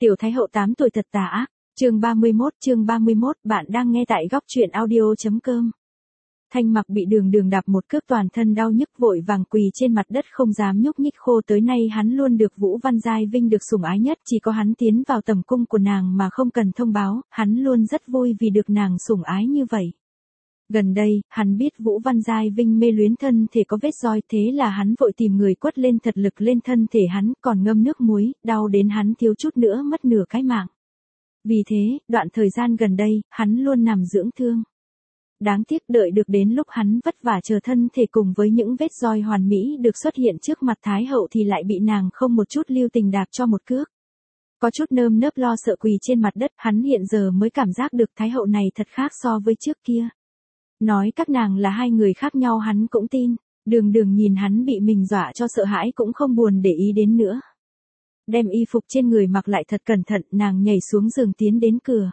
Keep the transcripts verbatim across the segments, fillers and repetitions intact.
Tiểu Thái hậu tám tuổi thật tà ác, chương ba mươi mốt, chương ba mươi mốt, bạn đang nghe tại góc truyện audio.com. Thanh Mặc bị Đường Đường đạp một cước toàn thân đau nhức vội vàng quỳ trên mặt đất không dám nhúc nhích. Khô tới nay hắn luôn được Vũ Văn Giai Vinh được sủng ái nhất, chỉ có hắn tiến vào tầm cung của nàng mà không cần thông báo, hắn luôn rất vui vì được nàng sủng ái như vậy. Gần đây, hắn biết Vũ Văn Giai Vinh mê luyến thân thể có vết roi, thế là hắn vội tìm người quất lên thật lực lên thân thể hắn, còn ngâm nước muối, đau đến hắn thiếu chút nữa mất nửa cái mạng. Vì thế, đoạn thời gian gần đây, hắn luôn nằm dưỡng thương. Đáng tiếc đợi được đến lúc hắn vất vả chờ thân thể cùng với những vết roi hoàn mỹ được xuất hiện trước mặt Thái hậu thì lại bị nàng không một chút lưu tình đạp cho một cước. Có chút nơm nớp lo sợ quỳ trên mặt đất, hắn hiện giờ mới cảm giác được Thái hậu này thật khác so với trước kia. Nói các nàng là hai người khác nhau hắn cũng tin, Đường Đường nhìn hắn bị mình dọa cho sợ hãi cũng không buồn để ý đến nữa. Đem y phục trên người mặc lại thật cẩn thận, nàng nhảy xuống giường tiến đến cửa.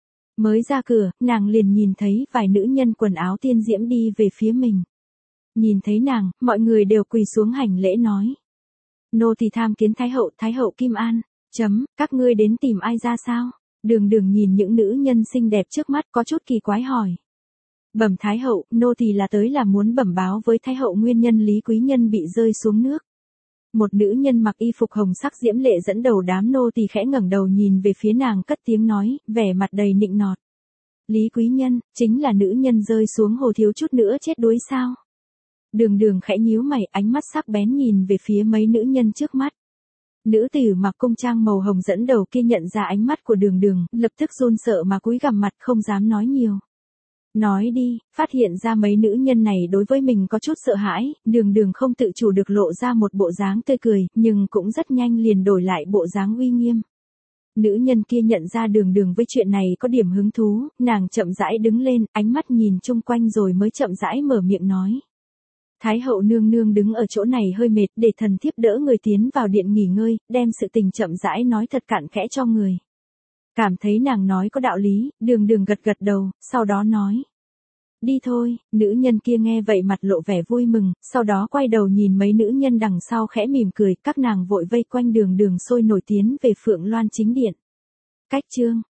Mới ra cửa, nàng liền nhìn thấy vài nữ nhân quần áo tiên diễm đi về phía mình. Nhìn thấy nàng, mọi người đều quỳ xuống hành lễ nói. Nô tỳ tham kiến Thái hậu, Thái hậu Kim An, chấm, các ngươi đến tìm ai ra sao? Đường Đường nhìn những nữ nhân xinh đẹp trước mắt có chút kỳ quái hỏi. Bẩm Thái hậu, nô tỳ là tới là muốn bẩm báo với Thái hậu nguyên nhân Lý quý nhân bị rơi xuống nước. Một nữ nhân mặc y phục hồng sắc diễm lệ dẫn đầu đám nô tỳ khẽ ngẩng đầu nhìn về phía nàng cất tiếng nói, vẻ mặt đầy nịnh nọt. Lý quý nhân, chính là nữ nhân rơi xuống hồ thiếu chút nữa chết đuối sao? Đường Đường khẽ nhíu mày, ánh mắt sắc bén nhìn về phía mấy nữ nhân trước mắt. Nữ tử mặc cung trang màu hồng dẫn đầu kia nhận ra ánh mắt của Đường Đường, lập tức run sợ mà cúi gằm mặt không dám nói nhiều. Nói đi, phát hiện ra mấy nữ nhân này đối với mình có chút sợ hãi, Đường Đường không tự chủ được lộ ra một bộ dáng tươi cười, nhưng cũng rất nhanh liền đổi lại bộ dáng uy nghiêm. Nữ nhân kia nhận ra Đường Đường với chuyện này có điểm hứng thú, nàng chậm rãi đứng lên, ánh mắt nhìn chung quanh rồi mới chậm rãi mở miệng nói. Thái hậu nương nương đứng ở chỗ này hơi mệt, để thần thiếp đỡ người tiến vào điện nghỉ ngơi, đem sự tình chậm rãi nói thật cặn kẽ cho người. Cảm thấy nàng nói có đạo lý, Đường Đường gật gật đầu, sau đó nói. Đi thôi, nữ nhân kia nghe vậy mặt lộ vẻ vui mừng, sau đó quay đầu nhìn mấy nữ nhân đằng sau khẽ mỉm cười, các nàng vội vây quanh Đường Đường sôi nổi tiến về Phượng Loan chính điện. Cách chương